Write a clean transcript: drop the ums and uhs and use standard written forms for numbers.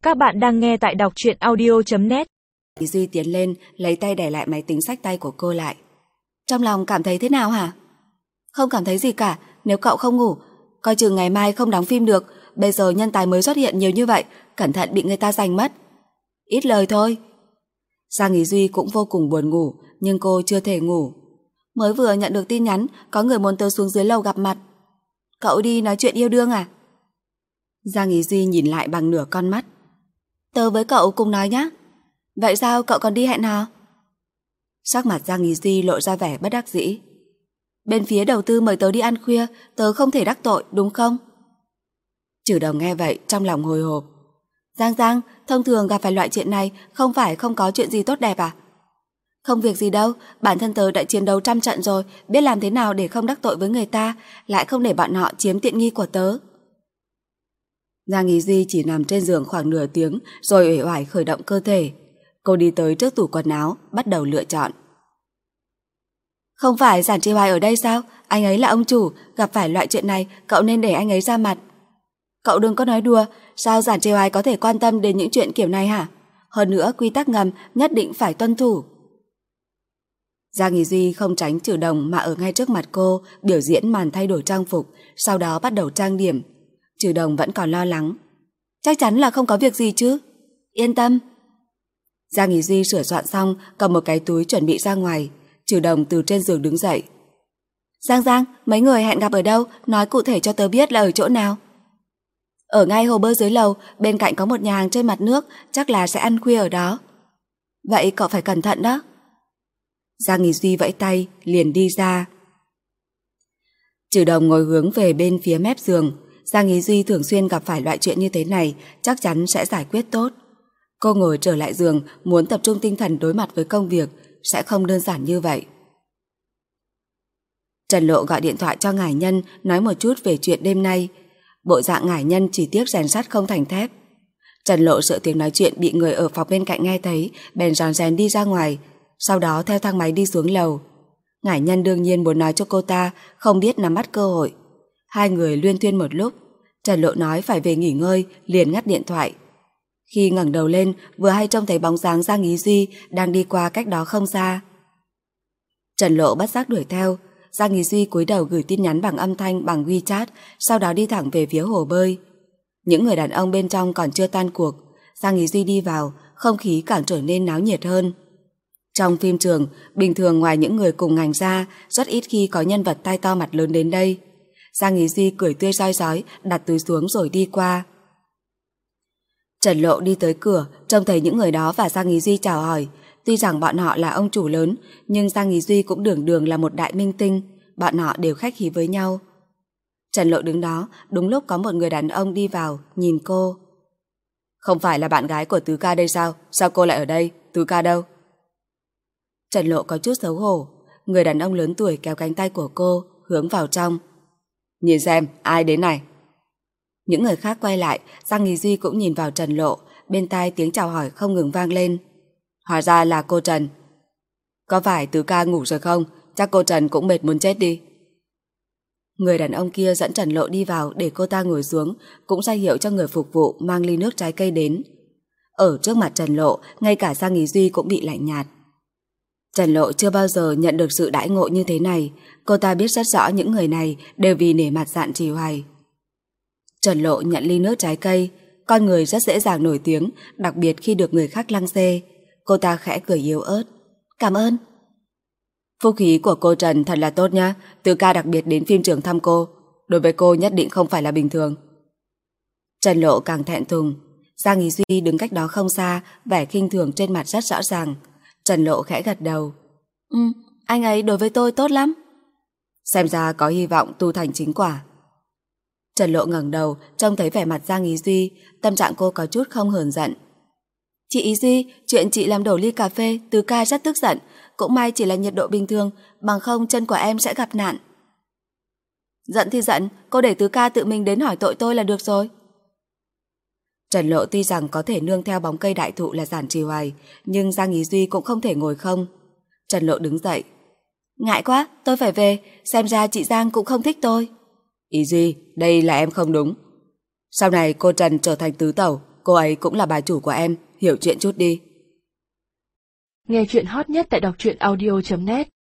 Các bạn đang nghe tại đọc truyện audio.net. Duy tiến lên, lấy tay đè lại máy tính xách tay của cô lại. Trong lòng cảm thấy thế nào hả? Không cảm thấy gì cả, nếu cậu không ngủ, coi chừng ngày mai không đóng phim được. Bây giờ nhân tài mới xuất hiện nhiều như vậy, cẩn thận bị người ta giành mất. Ít lời thôi. Giang Ý Duy cũng vô cùng buồn ngủ, nhưng cô chưa thể ngủ. Mới vừa nhận được tin nhắn, có người muốn tớ xuống dưới lầu gặp mặt. Cậu đi nói chuyện yêu đương à? Giang Ý Duy nhìn lại bằng nửa con mắt. Tớ với cậu cùng nói nhé. Vậy sao cậu còn đi hẹn hò? Sắc mặt Giang Ý Duy lộ ra vẻ bất đắc dĩ. Bên phía đầu tư mời tớ đi ăn khuya, tớ không thể đắc tội, đúng không? Trừ Đồng nghe vậy trong lòng hồi hộp. Giang, thông thường gặp phải loại chuyện này không phải không có chuyện gì tốt đẹp à? Không việc gì đâu, bản thân tớ đã chiến đấu trăm trận rồi, biết làm thế nào để không đắc tội với người ta, lại không để bọn họ chiếm tiện nghi của tớ. Giang Ý Duy chỉ nằm trên giường khoảng nửa tiếng rồi uể oải khởi động cơ thể. Cô đi tới trước tủ quần áo, bắt đầu lựa chọn. Không phải Giản Trì Hoài ở đây sao? Anh ấy là ông chủ, gặp phải loại chuyện này cậu nên để anh ấy ra mặt. Cậu đừng có nói đùa, sao Giản Trì Hoài có thể quan tâm đến những chuyện kiểu này hả? Hơn nữa quy tắc ngầm nhất định phải tuân thủ. Giang Ý Duy không tránh Trừ Đồng mà ở ngay trước mặt cô biểu diễn màn thay đổi trang phục, sau đó bắt đầu trang điểm. Trừ Đồng vẫn còn lo lắng. Chắc chắn là không có việc gì chứ? Yên tâm. Giang Ý Duy sửa soạn xong, cầm một cái túi chuẩn bị ra ngoài. Trừ Đồng từ trên giường đứng dậy. Giang, mấy người hẹn gặp ở đâu? Nói cụ thể cho tớ biết là ở chỗ nào. Ở ngay hồ bơi dưới lầu, bên cạnh có một nhà hàng trên mặt nước, chắc là sẽ ăn khuya ở đó. Vậy cậu phải cẩn thận đó. Giang Ý Duy vẫy tay, liền đi ra. Trừ Đồng ngồi hướng về bên phía mép giường. Giang Ý Duy thường xuyên gặp phải loại chuyện như thế này, chắc chắn sẽ giải quyết tốt. Cô ngồi trở lại giường, muốn tập trung tinh thần đối mặt với công việc, sẽ không đơn giản như vậy. Trần Lộ gọi điện thoại cho Ngải Nhân, nói một chút về chuyện đêm nay. Bộ dạng Ngải Nhân chỉ tiếc rèn sắt không thành thép. Trần Lộ sợ tiếng nói chuyện bị người ở phòng bên cạnh nghe thấy, bèn rón rén đi ra ngoài, sau đó theo thang máy đi xuống lầu. Ngải Nhân đương nhiên muốn nói cho cô ta, không biết nắm bắt cơ hội. Hai người luyên thuyên một lúc, Trần Lộ nói phải về nghỉ ngơi, liền ngắt điện thoại. Khi ngẩng đầu lên, vừa hay trông thấy bóng dáng Giang Ý Duy đang đi qua cách đó không xa. Trần Lộ bất giác đuổi theo. Giang Ý Duy cúi đầu gửi tin nhắn bằng âm thanh bằng WeChat, sau đó đi thẳng về phía hồ bơi. Những người đàn ông bên trong còn chưa tan cuộc. Giang Ý Duy đi vào, không khí càng trở nên náo nhiệt hơn. Trong phim trường, bình thường ngoài những người cùng ngành ra, rất ít khi có nhân vật tai to mặt lớn đến đây. Giang Ý Duy cười tươi rói rói, đặt túi xuống rồi đi qua. Trần Lộ đi tới cửa, trông thấy những người đó và Giang Ý Duy chào hỏi. Tuy rằng bọn họ là ông chủ lớn, nhưng Giang Ý Duy cũng đường là một đại minh tinh, bọn họ đều khách khí với nhau. Trần Lộ đứng đó, đúng lúc có một người đàn ông đi vào, nhìn cô. Không phải là bạn gái của Tứ ca đây sao? Sao cô lại ở đây? Tứ ca đâu? Trần Lộ có chút xấu hổ. Người đàn ông lớn tuổi kéo cánh tay của cô, hướng vào trong. Nhìn xem, ai đến này? Những người khác quay lại, Giang Ý Duy cũng nhìn vào Trần Lộ, bên tai tiếng chào hỏi không ngừng vang lên. Hóa ra là cô Trần. Có phải Tứ ca ngủ rồi không? Chắc cô Trần cũng mệt muốn chết đi. Người đàn ông kia dẫn Trần Lộ đi vào để cô ta ngồi xuống, cũng ra hiệu cho người phục vụ mang ly nước trái cây đến. Ở trước mặt Trần Lộ, ngay cả Giang Ý Duy cũng bị lạnh nhạt. Trần Lộ chưa bao giờ nhận được sự đãi ngộ như thế này, cô ta biết rất rõ những người này đều vì nể mặt Giản Trì Hoài. Trần Lộ nhận ly nước trái cây, con người rất dễ dàng nổi tiếng, đặc biệt khi được người khác lăng xê. Cô ta khẽ cười yếu ớt. Cảm ơn. Phúc khí của cô Trần thật là tốt nhá, Tứ ca đặc biệt đến phim trường thăm cô, đối với cô nhất định không phải là bình thường. Trần Lộ càng thẹn thùng. Giang Ý Duy đứng cách đó không xa, vẻ khinh thường trên mặt rất rõ ràng. Trần Lộ khẽ gật đầu. Anh ấy đối với tôi tốt lắm. Xem ra có hy vọng tu thành chính quả. Trần Lộ ngẩng đầu, trông thấy vẻ mặt Giang Ý Duy, tâm trạng cô có chút không hờn giận. Chị Ý Duy, chuyện chị làm đổ ly cà phê, Tứ ca rất tức giận, cũng may chỉ là nhiệt độ bình thường, bằng không chân của em sẽ gặp nạn. Giận thì giận, cô để Tứ ca tự mình đến hỏi tội tôi là được rồi. Trần Lộ tuy rằng có thể nương theo bóng cây đại thụ là Giản Trì Hoài, nhưng Giang Ý Duy cũng không thể ngồi không. Trần Lộ đứng dậy. Ngại quá, tôi phải về, xem ra chị Giang cũng không thích tôi. Ý Duy, đây là em không đúng. Sau này cô Trần trở thành tứ tẩu, cô ấy cũng là bà chủ của em, hiểu chuyện chút đi. Nghe chuyện hot nhất tại đọc truyện audio.net